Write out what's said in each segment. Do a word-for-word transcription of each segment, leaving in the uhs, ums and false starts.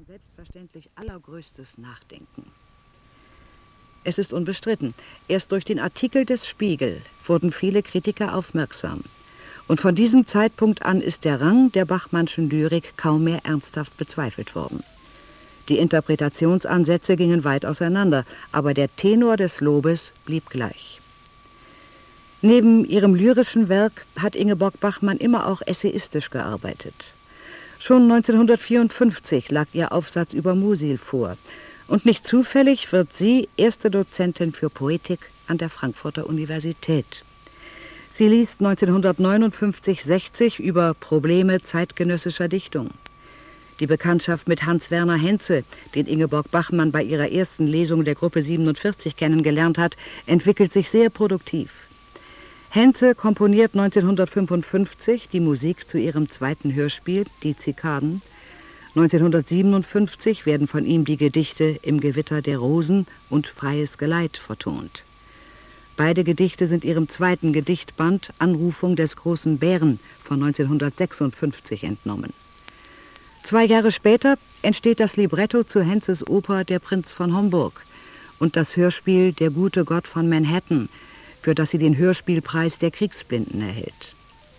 selbstverständlich allergrößtes Nachdenken. Es ist unbestritten, erst durch den Artikel des Spiegel wurden viele Kritiker aufmerksam. Und von diesem Zeitpunkt an ist der Rang der Bachmannschen Lyrik kaum mehr ernsthaft bezweifelt worden. Die Interpretationsansätze gingen weit auseinander, aber der Tenor des Lobes blieb gleich. Neben ihrem lyrischen Werk hat Ingeborg Bachmann immer auch essayistisch gearbeitet. Schon neunzehnhundertvierundfünfzig lag ihr Aufsatz über Musil vor. Und nicht zufällig wird sie erste Dozentin für Poetik an der Frankfurter Universität. Sie liest neunzehnhundertneunundfünfzig sechzig über Probleme zeitgenössischer Dichtung. Die Bekanntschaft mit Hans-Werner Henze, den Ingeborg Bachmann bei ihrer ersten Lesung der Gruppe siebenundvierzig kennengelernt hat, entwickelt sich sehr produktiv. Henze komponiert neunzehnhundertfünfundfünfzig die Musik zu ihrem zweiten Hörspiel, Die Zikaden. neunzehnhundertsiebenundfünfzig werden von ihm die Gedichte Im Gewitter der Rosen und Freies Geleit vertont. Beide Gedichte sind ihrem zweiten Gedichtband Anrufung des großen Bären von neunzehnhundertsechsundfünfzig entnommen. Zwei Jahre später entsteht das Libretto zu Henzes Oper Der Prinz von Homburg und das Hörspiel Der gute Gott von Manhattan, für das sie den Hörspielpreis der Kriegsblinden erhält.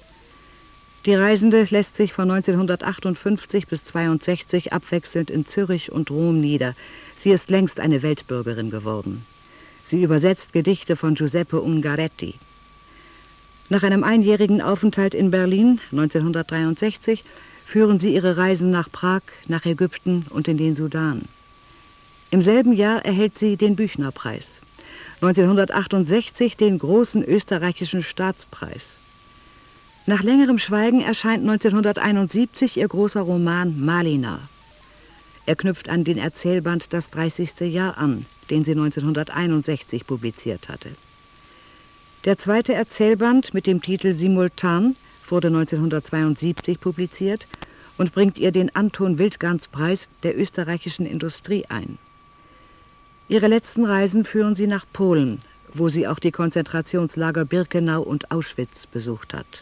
Die Reisende lässt sich von neunzehnhundertachtundfünfzig bis zweiundsechzig abwechselnd in Zürich und Rom nieder. Sie ist längst eine Weltbürgerin geworden. Sie übersetzt Gedichte von Giuseppe Ungaretti. Nach einem einjährigen Aufenthalt in Berlin, neunzehnhundertdreiundsechzig, führen sie ihre Reisen nach Prag, nach Ägypten und in den Sudan. Im selben Jahr erhält sie den Büchnerpreis, neunzehnhundertachtundsechzig den großen österreichischen Staatspreis. Nach längerem Schweigen erscheint neunzehnhunderteinundsiebzig ihr großer Roman Malina. Er knüpft an den Erzählband Das dreißigste Jahr an, den sie neunzehnhunderteinundsechzig publiziert hatte. Der zweite Erzählband mit dem Titel Simultan wurde neunzehnhundertzweiundsiebzig publiziert und bringt ihr den Anton-Wildgans-Preis der österreichischen Industrie ein. Ihre letzten Reisen führen sie nach Polen, wo sie auch die Konzentrationslager Birkenau und Auschwitz besucht hat.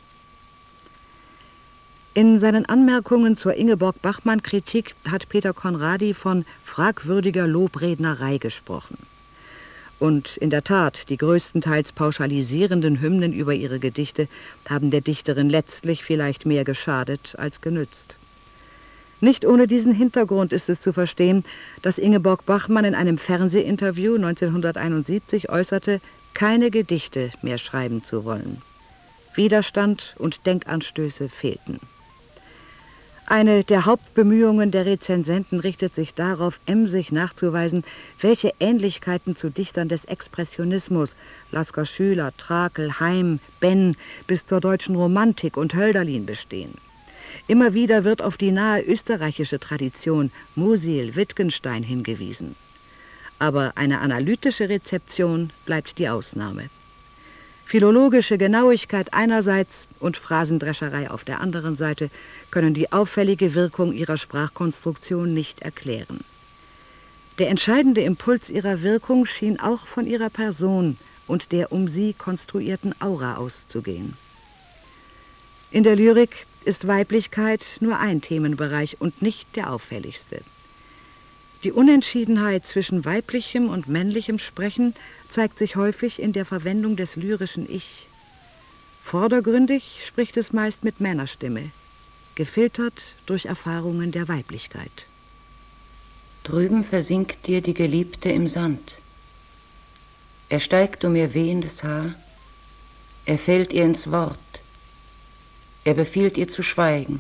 In seinen Anmerkungen zur Ingeborg-Bachmann-Kritik hat Peter Conradi von fragwürdiger Lobrednerei gesprochen. Und in der Tat, die größtenteils pauschalisierenden Hymnen über ihre Gedichte haben der Dichterin letztlich vielleicht mehr geschadet als genützt. Nicht ohne diesen Hintergrund ist es zu verstehen, dass Ingeborg Bachmann in einem Fernsehinterview neunzehnhunderteinundsiebzig äußerte, keine Gedichte mehr schreiben zu wollen. Widerstand und Denkanstöße fehlten. Eine der Hauptbemühungen der Rezensenten richtet sich darauf, emsig nachzuweisen, welche Ähnlichkeiten zu Dichtern des Expressionismus, Lasker Schüler, Trakel, Heim, Benn, bis zur deutschen Romantik und Hölderlin bestehen. Immer wieder wird auf die nahe österreichische Tradition Musil, Wittgenstein hingewiesen. Aber eine analytische Rezeption bleibt die Ausnahme. Philologische Genauigkeit einerseits und Phrasendrescherei auf der anderen Seite können die auffällige Wirkung ihrer Sprachkonstruktion nicht erklären. Der entscheidende Impuls ihrer Wirkung schien auch von ihrer Person und der um sie konstruierten Aura auszugehen. In der Lyrik ist Weiblichkeit nur ein Themenbereich und nicht der auffälligste. Die Unentschiedenheit zwischen weiblichem und männlichem Sprechen zeigt sich häufig in der Verwendung des lyrischen Ich. Vordergründig spricht es meist mit Männerstimme, gefiltert durch Erfahrungen der Weiblichkeit. Drüben versinkt dir die Geliebte im Sand. Er steigt um ihr wehendes Haar, er fällt ihr ins Wort, er befiehlt ihr zu schweigen.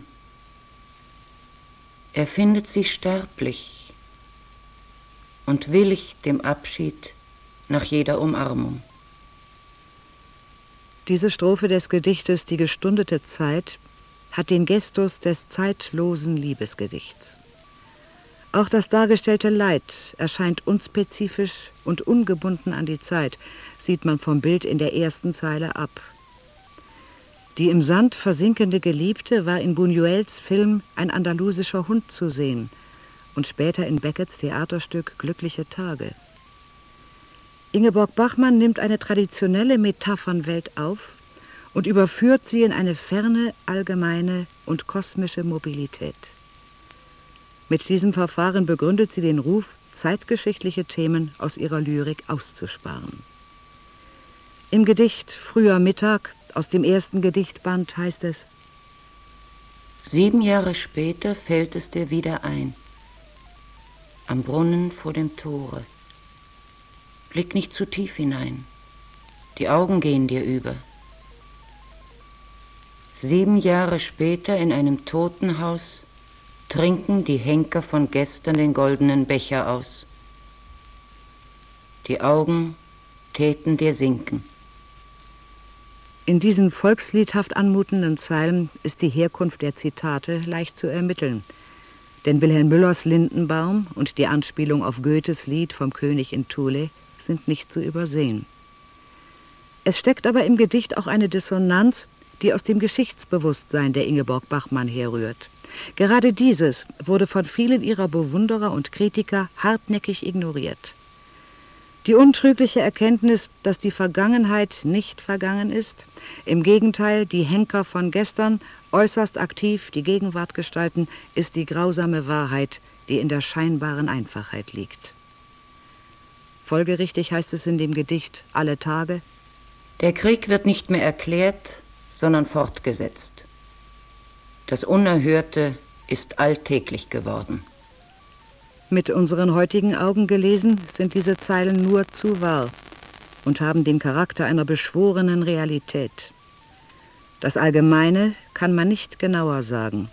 Er findet sie sterblich und willig dem Abschied nach jeder Umarmung. Diese Strophe des Gedichtes Die gestundete Zeit hat den Gestus des zeitlosen Liebesgedichts. Auch das dargestellte Leid erscheint unspezifisch und ungebunden an die Zeit, sieht man vom Bild in der ersten Zeile ab. Die im Sand versinkende Geliebte war in Buñuels Film Ein andalusischer Hund zu sehen und später in Becketts Theaterstück Glückliche Tage. Ingeborg Bachmann nimmt eine traditionelle Metaphernwelt auf und überführt sie in eine ferne, allgemeine und kosmische Mobilität. Mit diesem Verfahren begründet sie den Ruf, zeitgeschichtliche Themen aus ihrer Lyrik auszusparen. Im Gedicht Früher Mittag aus dem ersten Gedichtband heißt es: Sieben Jahre später fällt es dir wieder ein, am Brunnen vor dem Tore. Blick nicht zu tief hinein, die Augen gehen dir über. Sieben Jahre später in einem Totenhaus trinken die Henker von gestern den goldenen Becher aus. Die Augen täten dir sinken. In diesen volksliedhaft anmutenden Zeilen ist die Herkunft der Zitate leicht zu ermitteln. Denn Wilhelm Müllers Lindenbaum und die Anspielung auf Goethes Lied vom König in Thule sind nicht zu übersehen. Es steckt aber im Gedicht auch eine Dissonanz, die aus dem Geschichtsbewusstsein der Ingeborg Bachmann herrührt. Gerade dieses wurde von vielen ihrer Bewunderer und Kritiker hartnäckig ignoriert. Die untrügliche Erkenntnis, dass die Vergangenheit nicht vergangen ist, im Gegenteil, die Henker von gestern äußerst aktiv die Gegenwart gestalten, ist die grausame Wahrheit, die in der scheinbaren Einfachheit liegt. Folgerichtig heißt es in dem Gedicht Alle Tage: Der Krieg wird nicht mehr erklärt, sondern fortgesetzt. Das Unerhörte ist alltäglich geworden. Mit unseren heutigen Augen gelesen sind diese Zeilen nur zu wahr und haben den Charakter einer beschworenen Realität. Das Allgemeine kann man nicht genauer sagen.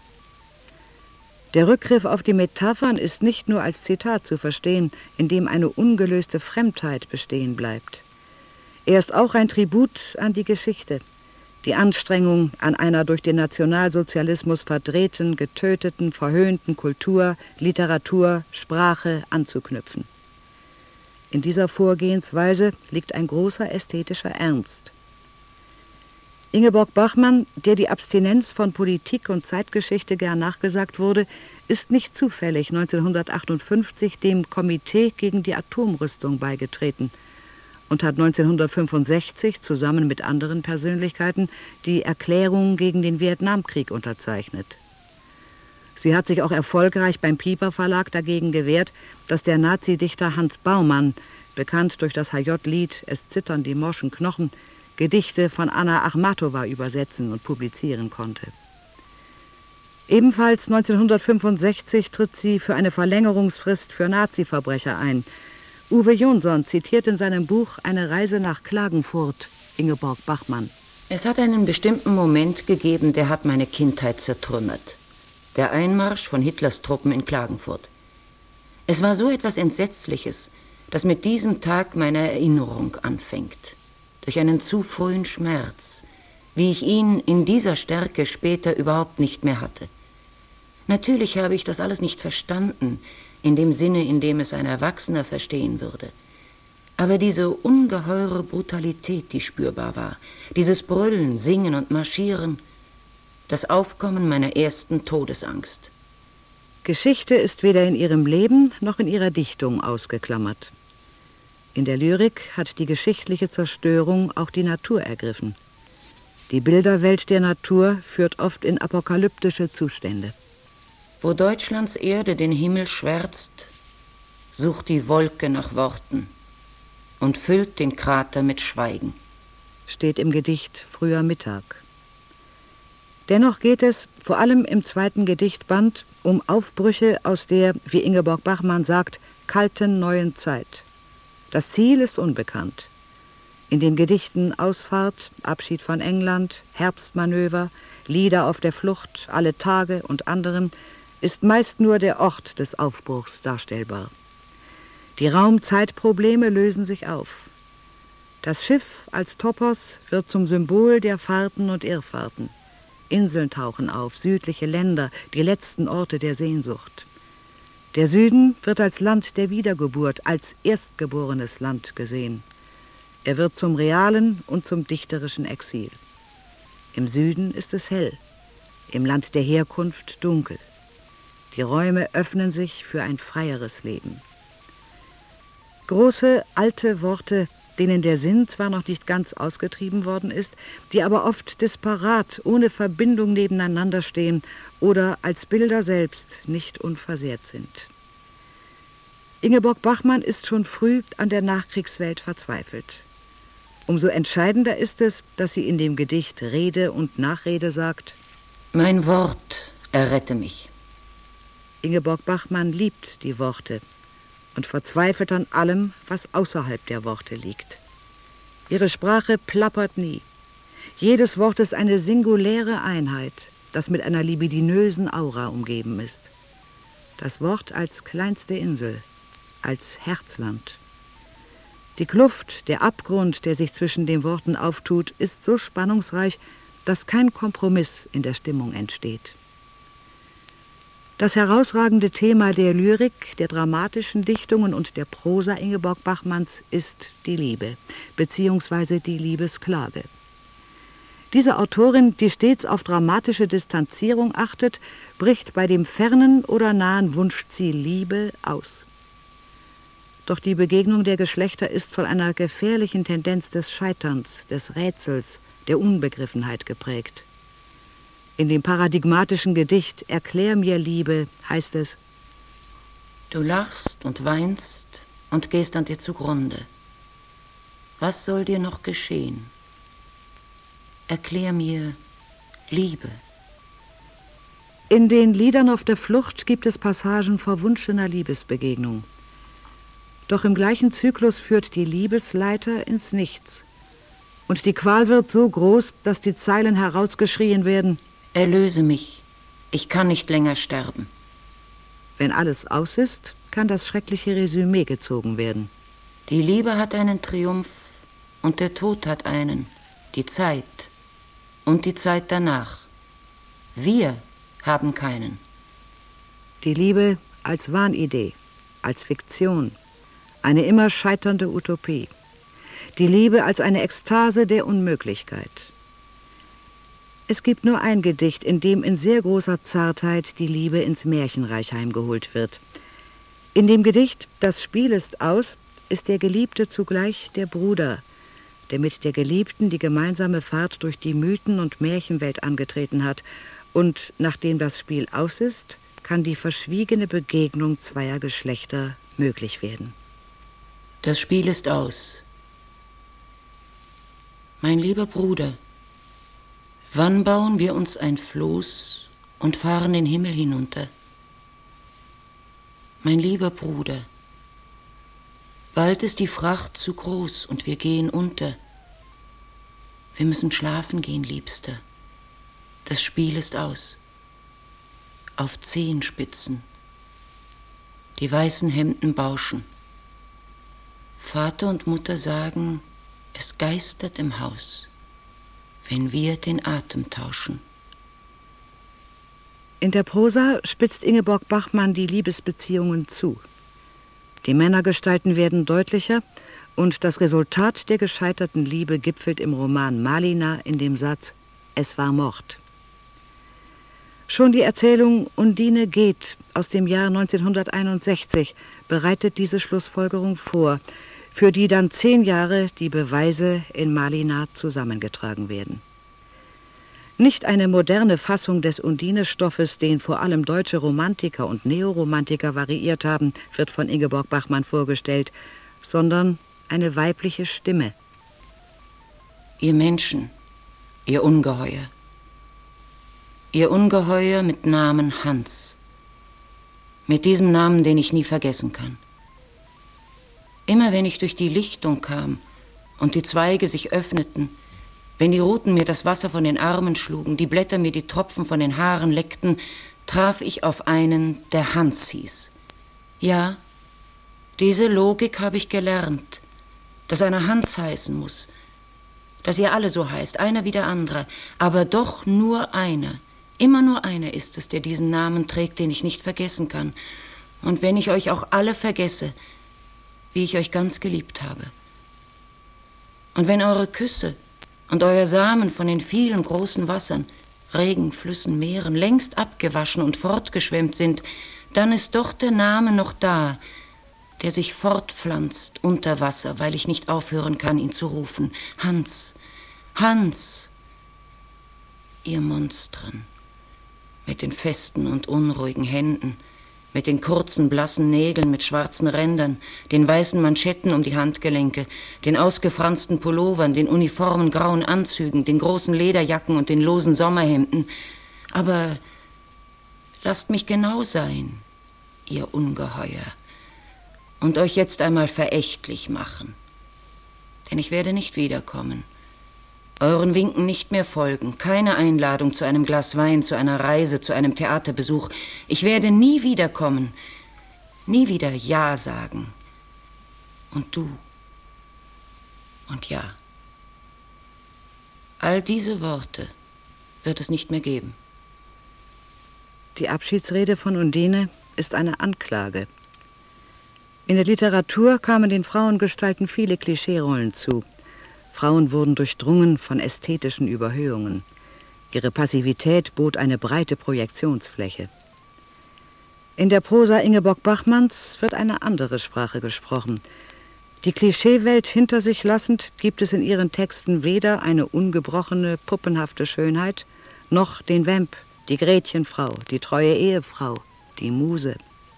Der Rückgriff auf die Metaphern ist nicht nur als Zitat zu verstehen, in dem eine ungelöste Fremdheit bestehen bleibt. Er ist auch ein Tribut an die Geschichte, die Anstrengung, an einer durch den Nationalsozialismus verdrehten, getöteten, verhöhnten Kultur, Literatur, Sprache anzuknüpfen. In dieser Vorgehensweise liegt ein großer ästhetischer Ernst. Ingeborg Bachmann, der die Abstinenz von Politik und Zeitgeschichte gern nachgesagt wurde, ist nicht zufällig neunzehnhundertachtundfünfzig dem Komitee gegen die Atomrüstung beigetreten und hat neunzehnhundertfünfundsechzig zusammen mit anderen Persönlichkeiten die Erklärung gegen den Vietnamkrieg unterzeichnet. Sie hat sich auch erfolgreich beim Piper Verlag dagegen gewehrt, dass der Nazidichter Hans Baumann, bekannt durch das H J-Lied »Es zittern die morschen Knochen«, Gedichte von Anna Achmatowa übersetzen und publizieren konnte. Ebenfalls neunzehnhundertfünfundsechzig tritt sie für eine Verlängerungsfrist für Nazi-Verbrecher ein. Uwe Jonsson zitiert in seinem Buch »Eine Reise nach Klagenfurt« Ingeborg Bachmann. Es hat einen bestimmten Moment gegeben, der hat meine Kindheit zertrümmert. Der Einmarsch von Hitlers Truppen in Klagenfurt. Es war so etwas Entsetzliches, das mit diesem Tag meine Erinnerung anfängt. Durch einen zu frühen Schmerz, wie ich ihn in dieser Stärke später überhaupt nicht mehr hatte. Natürlich habe ich das alles nicht verstanden, in dem Sinne, in dem es ein Erwachsener verstehen würde. Aber diese ungeheure Brutalität, die spürbar war, dieses Brüllen, Singen und Marschieren, das Aufkommen meiner ersten Todesangst. Geschichte ist weder in ihrem Leben noch in ihrer Dichtung ausgeklammert. In der Lyrik hat die geschichtliche Zerstörung auch die Natur ergriffen. Die Bilderwelt der Natur führt oft in apokalyptische Zustände. Wo Deutschlands Erde den Himmel schwärzt, sucht die Wolke nach Worten und füllt den Krater mit Schweigen. Steht im Gedicht Früher Mittag. Dennoch geht es, vor allem im zweiten Gedichtband, um Aufbrüche aus der, wie Ingeborg Bachmann sagt, kalten neuen Zeit. Das Ziel ist unbekannt. In den Gedichten Ausfahrt, Abschied von England, Herbstmanöver, Lieder auf der Flucht, Alle Tage und anderen ist meist nur der Ort des Aufbruchs darstellbar. Die Raum-Zeit-Probleme lösen sich auf. Das Schiff als Topos wird zum Symbol der Fahrten und Irrfahrten. Inseln tauchen auf, südliche Länder, die letzten Orte der Sehnsucht. Der Süden wird als Land der Wiedergeburt, als erstgeborenes Land gesehen. Er wird zum realen und zum dichterischen Exil. Im Süden ist es hell, im Land der Herkunft dunkel. Die Räume öffnen sich für ein freieres Leben. Große, alte Worte, denen der Sinn zwar noch nicht ganz ausgetrieben worden ist, die aber oft disparat, ohne Verbindung nebeneinander stehen oder als Bilder selbst nicht unversehrt sind. Ingeborg Bachmann ist schon früh an der Nachkriegswelt verzweifelt. Umso entscheidender ist es, dass sie in dem Gedicht Rede und Nachrede sagt: Mein Wort errette mich. Ingeborg Bachmann liebt die Worte und verzweifelt an allem, was außerhalb der Worte liegt. Ihre Sprache plappert nie. Jedes Wort ist eine singuläre Einheit, das mit einer libidinösen Aura umgeben ist. Das Wort als kleinste Insel, als Herzland. Die Kluft, der Abgrund, der sich zwischen den Worten auftut, ist so spannungsreich, dass kein Kompromiss in der Stimmung entsteht. Das herausragende Thema der Lyrik, der dramatischen Dichtungen und der Prosa Ingeborg Bachmanns ist die Liebe, beziehungsweise die Liebesklage. Diese Autorin, die stets auf dramatische Distanzierung achtet, bricht bei dem fernen oder nahen Wunschziel Liebe aus. Doch die Begegnung der Geschlechter ist von einer gefährlichen Tendenz des Scheiterns, des Rätsels, der Unbegriffenheit geprägt. In dem paradigmatischen Gedicht »Erklär mir, Liebe« heißt es: Du lachst und weinst und gehst an dir zugrunde. Was soll dir noch geschehen? Erklär mir, Liebe. In den Liedern auf der Flucht gibt es Passagen verwunschener Liebesbegegnung. Doch im gleichen Zyklus führt die Liebesleiter ins Nichts. Und die Qual wird so groß, dass die Zeilen herausgeschrien werden: Erlöse mich, ich kann nicht länger sterben. Wenn alles aus ist, kann das schreckliche Resümee gezogen werden. Die Liebe hat einen Triumph und der Tod hat einen, die Zeit und die Zeit danach. Wir haben keinen. Die Liebe als Wahnidee, als Fiktion, eine immer scheiternde Utopie. Die Liebe als eine Ekstase der Unmöglichkeit. Es gibt nur ein Gedicht, in dem in sehr großer Zartheit die Liebe ins Märchenreich heimgeholt wird. In dem Gedicht »Das Spiel ist aus« ist der Geliebte zugleich der Bruder, der mit der Geliebten die gemeinsame Fahrt durch die Mythen- und Märchenwelt angetreten hat. Und nachdem das Spiel aus ist, kann die verschwiegene Begegnung zweier Geschlechter möglich werden. Das Spiel ist aus. Mein lieber Bruder, wann bauen wir uns ein Floß und fahren den Himmel hinunter? Mein lieber Bruder, bald ist die Fracht zu groß und wir gehen unter. Wir müssen schlafen gehen, Liebster. Das Spiel ist aus. Auf Zehenspitzen. Die weißen Hemden bauschen. Vater und Mutter sagen, es geistert im Haus, wenn wir den Atem tauschen. In der Prosa spitzt Ingeborg Bachmann die Liebesbeziehungen zu. Die Männergestalten werden deutlicher und das Resultat der gescheiterten Liebe gipfelt im Roman Malina in dem Satz: Es war Mord. Schon die Erzählung Undine geht aus dem Jahr neunzehnhunderteinundsechzig bereitet diese Schlussfolgerung vor, für die dann zehn Jahre die Beweise in Malina zusammengetragen werden. Nicht eine moderne Fassung des Undine-Stoffes, den vor allem deutsche Romantiker und Neoromantiker variiert haben, wird von Ingeborg Bachmann vorgestellt, sondern eine weibliche Stimme. Ihr Menschen, ihr Ungeheuer. Ihr Ungeheuer mit Namen Hans. Mit diesem Namen, den ich nie vergessen kann. Immer wenn ich durch die Lichtung kam und die Zweige sich öffneten, wenn die Ruten mir das Wasser von den Armen schlugen, die Blätter mir die Tropfen von den Haaren leckten, traf ich auf einen, der Hans hieß. Ja, diese Logik habe ich gelernt, dass einer Hans heißen muss, dass ihr alle so heißt, einer wie der andere, aber doch nur einer. Immer nur einer ist es, der diesen Namen trägt, den ich nicht vergessen kann. Und wenn ich euch auch alle vergesse, wie ich euch ganz geliebt habe. Und wenn eure Küsse und euer Samen von den vielen großen Wassern, Regen, Flüssen, Meeren, längst abgewaschen und fortgeschwemmt sind, dann ist doch der Name noch da, der sich fortpflanzt unter Wasser, weil ich nicht aufhören kann, ihn zu rufen. Hans, Hans, ihr Monstren, mit den festen und unruhigen Händen, mit den kurzen, blassen Nägeln mit schwarzen Rändern, den weißen Manschetten um die Handgelenke, den ausgefransten Pullovern, den uniformen grauen Anzügen, den großen Lederjacken und den losen Sommerhemden. Aber lasst mich genau sein, ihr Ungeheuer, und euch jetzt einmal verächtlich machen. Denn ich werde nicht wiederkommen, euren Winken nicht mehr folgen, keine Einladung zu einem Glas Wein, zu einer Reise, zu einem Theaterbesuch. Ich werde nie wiederkommen, nie wieder Ja sagen. Und du und Ja. All diese Worte wird es nicht mehr geben. Die Abschiedsrede von Undine ist eine Anklage. In der Literatur kamen den Frauengestalten viele Klischeerollen zu. Frauen wurden durchdrungen von ästhetischen Überhöhungen. Ihre Passivität bot eine breite Projektionsfläche. In der Prosa Ingeborg Bachmanns wird eine andere Sprache gesprochen. Die Klischeewelt hinter sich lassend gibt es in ihren Texten weder eine ungebrochene, puppenhafte Schönheit, noch den Vamp, die Gretchenfrau, die treue Ehefrau, die Muse.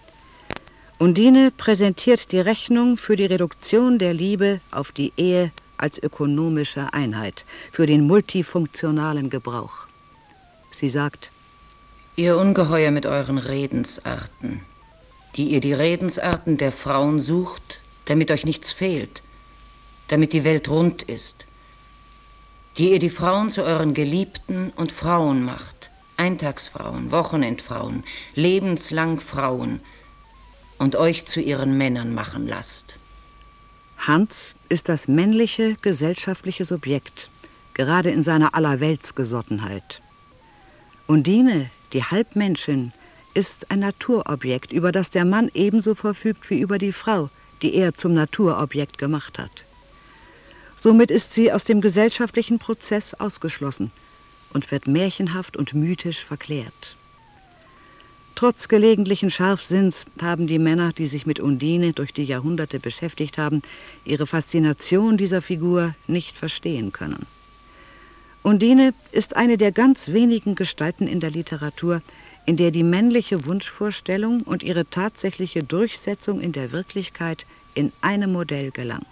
Undine präsentiert die Rechnung für die Reduktion der Liebe auf die Ehe als ökonomische Einheit, für den multifunktionalen Gebrauch. Sie sagt: Ihr Ungeheuer mit euren Redensarten, die ihr die Redensarten der Frauen sucht, damit euch nichts fehlt, damit die Welt rund ist, die ihr die Frauen zu euren Geliebten und Frauen macht, Eintagsfrauen, Wochenendfrauen, lebenslang Frauen, und euch zu ihren Männern machen lasst. Hans ist das männliche gesellschaftliche Subjekt, gerade in seiner Allerweltsgesottenheit. Undine, die Halbmenschin, ist ein Naturobjekt, über das der Mann ebenso verfügt wie über die Frau, die er zum Naturobjekt gemacht hat. Somit ist sie aus dem gesellschaftlichen Prozess ausgeschlossen und wird märchenhaft und mythisch verklärt. Trotz gelegentlichen Scharfsinns haben die Männer, die sich mit Undine durch die Jahrhunderte beschäftigt haben, ihre Faszination dieser Figur nicht verstehen können. Undine ist eine der ganz wenigen Gestalten in der Literatur, in der die männliche Wunschvorstellung und ihre tatsächliche Durchsetzung in der Wirklichkeit in einem Modell gelang.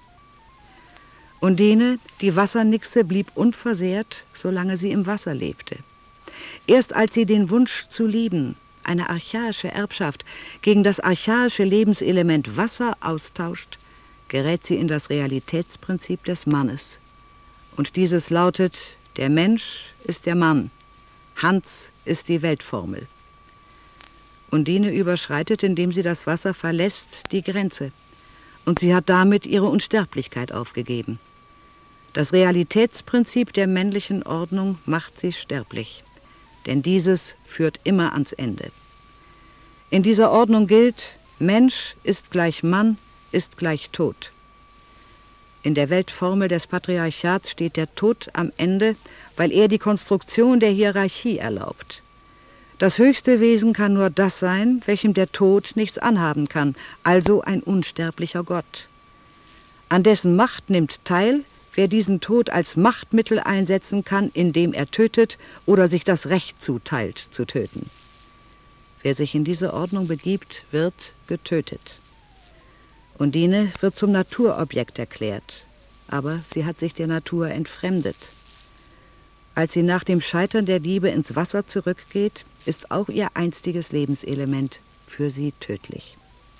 Undine, die Wassernixe, blieb unversehrt, solange sie im Wasser lebte. Erst als sie den Wunsch zu lieben, eine archaische Erbschaft, gegen das archaische Lebenselement Wasser austauscht, gerät sie in das Realitätsprinzip des Mannes. Und dieses lautet: Der Mensch ist der Mann, Hans ist die Weltformel. Undine überschreitet, indem sie das Wasser verlässt, die Grenze. Und sie hat damit ihre Unsterblichkeit aufgegeben. Das Realitätsprinzip der männlichen Ordnung macht sie sterblich. Denn dieses führt immer ans Ende. In dieser Ordnung gilt: Mensch ist gleich Mann, ist gleich Tod. In der Weltformel des Patriarchats steht der Tod am Ende, weil er die Konstruktion der Hierarchie erlaubt. Das höchste Wesen kann nur das sein, welchem der Tod nichts anhaben kann, also ein unsterblicher Gott. An dessen Macht nimmt teil, wer diesen Tod als Machtmittel einsetzen kann, indem er tötet oder sich das Recht zuteilt, zu töten. Wer sich in diese Ordnung begibt, wird getötet. Undine wird zum Naturobjekt erklärt, aber sie hat sich der Natur entfremdet. Als sie nach dem Scheitern der Liebe ins Wasser zurückgeht, ist auch ihr einstiges Lebenselement für sie tödlich.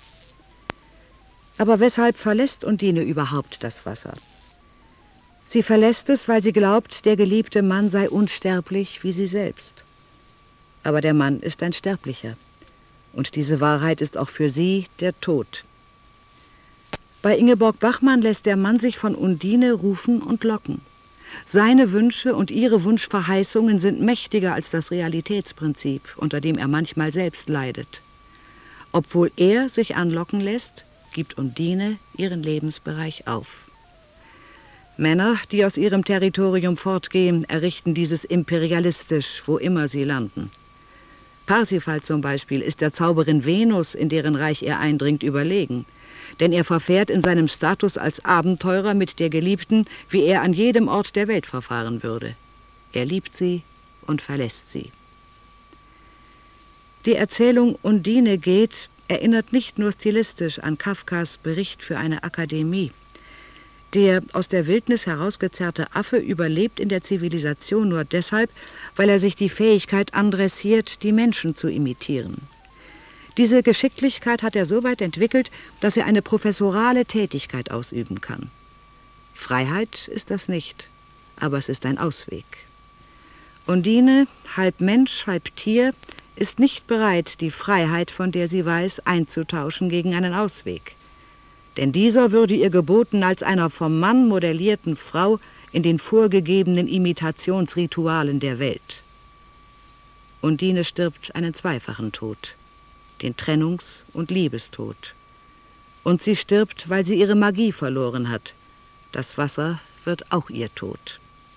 Aber weshalb verlässt Undine überhaupt das Wasser? Sie verlässt es, weil sie glaubt, der geliebte Mann sei unsterblich wie sie selbst. Aber der Mann ist ein Sterblicher. Und diese Wahrheit ist auch für sie der Tod. Bei Ingeborg Bachmann lässt der Mann sich von Undine rufen und locken. Seine Wünsche und ihre Wunschverheißungen sind mächtiger als das Realitätsprinzip, unter dem er manchmal selbst leidet. Obwohl er sich anlocken lässt, gibt Undine ihren Lebensbereich auf. Männer, die aus ihrem Territorium fortgehen, errichten dieses imperialistisch, wo immer sie landen. Parsifal zum Beispiel ist der Zauberin Venus, in deren Reich er eindringt, überlegen. denn er verfährt in seinem Status als Abenteurer mit der Geliebten, wie er an jedem Ort der Welt verfahren würde. Er liebt sie und verlässt sie. Die Erzählung Undine geht erinnert nicht nur stilistisch an Kafkas Bericht für eine Akademie. Der aus der Wildnis herausgezerrte Affe überlebt in der Zivilisation nur deshalb, weil er sich die Fähigkeit andressiert, die Menschen zu imitieren. Diese Geschicklichkeit hat er so weit entwickelt, dass er eine professorale Tätigkeit ausüben kann. Freiheit ist das nicht, aber es ist ein Ausweg. Undine, halb Mensch, halb Tier, ist nicht bereit, die Freiheit, von der sie weiß, einzutauschen gegen einen Ausweg. Denn dieser würde ihr geboten als einer vom Mann modellierten Frau in den vorgegebenen Imitationsritualen der Welt. Undine stirbt einen zweifachen Tod, den Trennungs- und Liebestod. Und sie stirbt, weil sie ihre Magie verloren hat. Das Wasser wird auch ihr Tod.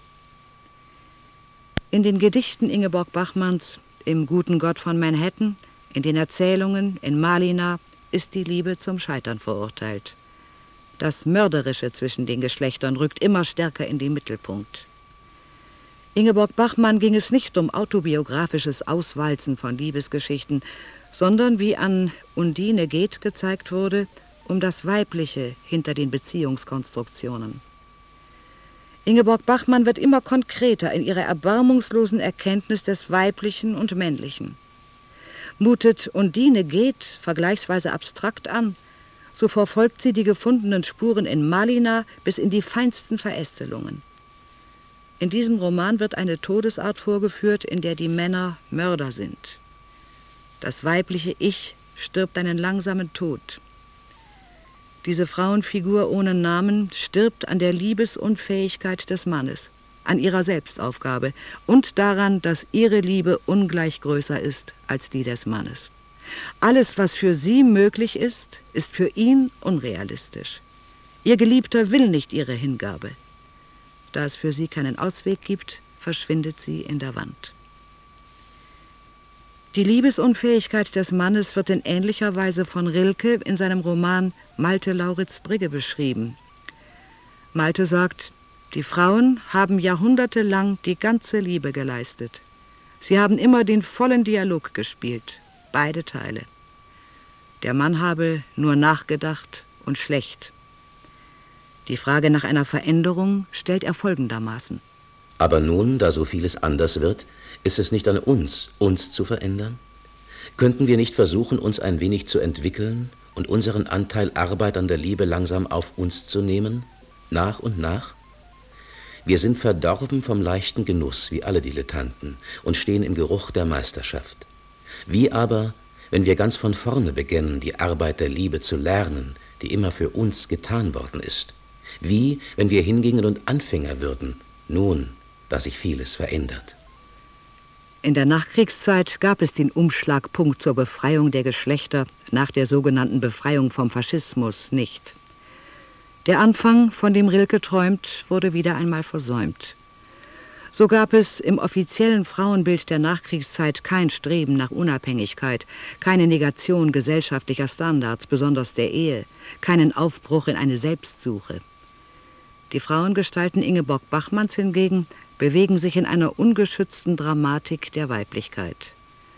In den Gedichten Ingeborg Bachmanns, im Guten Gott von Manhattan, in den Erzählungen, in Malina, ist die Liebe zum Scheitern verurteilt. Das Mörderische zwischen den Geschlechtern rückt immer stärker in den Mittelpunkt. Ingeborg Bachmann ging es nicht um autobiografisches Auswalzen von Liebesgeschichten, sondern, wie an Undine geht gezeigt wurde, um das Weibliche hinter den Beziehungskonstruktionen. Ingeborg Bachmann wird immer konkreter in ihrer erbarmungslosen Erkenntnis des Weiblichen und Männlichen. Mutet Undine geht vergleichsweise abstrakt an, so verfolgt sie die gefundenen Spuren in Malina bis in die feinsten Verästelungen. In diesem Roman wird eine Todesart vorgeführt, in der die Männer Mörder sind. Das weibliche Ich stirbt einen langsamen Tod. Diese Frauenfigur ohne Namen stirbt an der Liebesunfähigkeit des Mannes, an ihrer Selbstaufgabe und daran, dass ihre Liebe ungleich größer ist als die des Mannes. Alles, was für sie möglich ist, ist für ihn unrealistisch. Ihr Geliebter will nicht ihre Hingabe. Da es für sie keinen Ausweg gibt, verschwindet sie in der Wand. Die Liebesunfähigkeit des Mannes wird in ähnlicher Weise von Rilke in seinem Roman Malte Lauritz Brigge beschrieben. Malte sagt, die Frauen haben jahrhundertelang die ganze Liebe geleistet. Sie haben immer den vollen Dialog gespielt, beide Teile. Der Mann habe nur nachgedacht und schlecht. Die Frage nach einer Veränderung stellt er folgendermaßen. Aber nun, da so vieles anders wird, ist es nicht an uns, uns zu verändern? Könnten wir nicht versuchen, uns ein wenig zu entwickeln und unseren Anteil Arbeit an der Liebe langsam auf uns zu nehmen, nach und nach? Wir sind verdorben vom leichten Genuss, wie alle Dilettanten, und stehen im Geruch der Meisterschaft. Wie aber, wenn wir ganz von vorne beginnen, die Arbeit der Liebe zu lernen, die immer für uns getan worden ist? Wie, wenn wir hingingen und Anfänger würden, nun, dass sich vieles verändert? In der Nachkriegszeit gab es den Umschlagpunkt zur Befreiung der Geschlechter nach der sogenannten Befreiung vom Faschismus nicht. Der Anfang, von dem Rilke träumt, wurde wieder einmal versäumt. So gab es im offiziellen Frauenbild der Nachkriegszeit kein Streben nach Unabhängigkeit, keine Negation gesellschaftlicher Standards, besonders der Ehe, keinen Aufbruch in eine Selbstsuche. Die Frauengestalten Ingeborg Bachmanns hingegen bewegen sich in einer ungeschützten Dramatik der Weiblichkeit.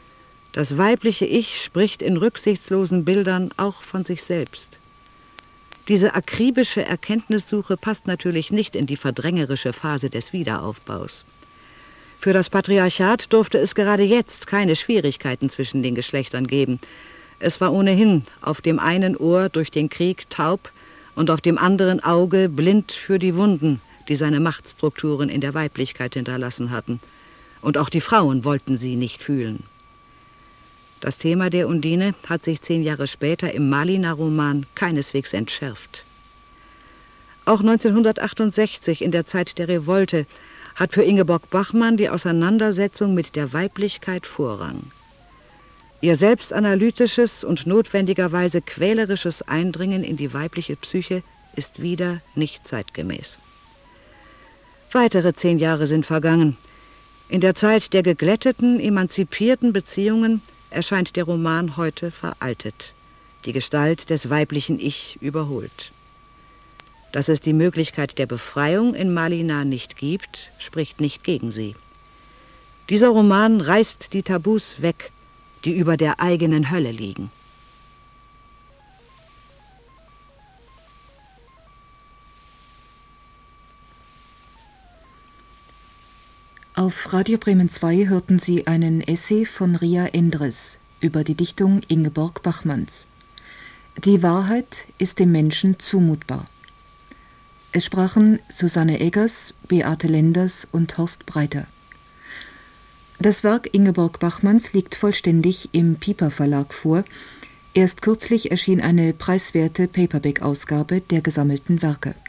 Das weibliche Ich spricht in rücksichtslosen Bildern auch von sich selbst. Diese akribische Erkenntnissuche passt natürlich nicht in die verdrängerische Phase des Wiederaufbaus. Für das Patriarchat durfte es gerade jetzt keine Schwierigkeiten zwischen den Geschlechtern geben. Es war ohnehin auf dem einen Ohr durch den Krieg taub und auf dem anderen Auge blind für die Wunden, die seine Machtstrukturen in der Weiblichkeit hinterlassen hatten. Und auch die Frauen wollten sie nicht fühlen. Das Thema der Undine hat sich zehn Jahre später im Malina-Roman keineswegs entschärft. Auch neunzehnhundertachtundsechzig, in der Zeit der Revolte, hat für Ingeborg Bachmann die Auseinandersetzung mit der Weiblichkeit Vorrang. Ihr selbstanalytisches und notwendigerweise quälerisches Eindringen in die weibliche Psyche ist wieder nicht zeitgemäß. Weitere zehn Jahre sind vergangen. In der Zeit der geglätteten, emanzipierten Beziehungen erscheint der Roman heute veraltet. die Gestalt des weiblichen Ich überholt. Dass es die Möglichkeit der Befreiung in Malina nicht gibt, spricht nicht gegen sie. Dieser Roman reißt die Tabus weg, die über der eigenen Hölle liegen. Auf Radio Bremen zwei hörten Sie einen Essay von Ria Endres über die Dichtung Ingeborg Bachmanns. Die Wahrheit ist dem Menschen zumutbar. Es sprachen Susanne Eggers, Beate Lenders und Horst Breiter. Das Werk Ingeborg Bachmanns liegt vollständig im Piper Verlag vor. Erst kürzlich erschien eine preiswerte Paperback-Ausgabe der gesammelten Werke.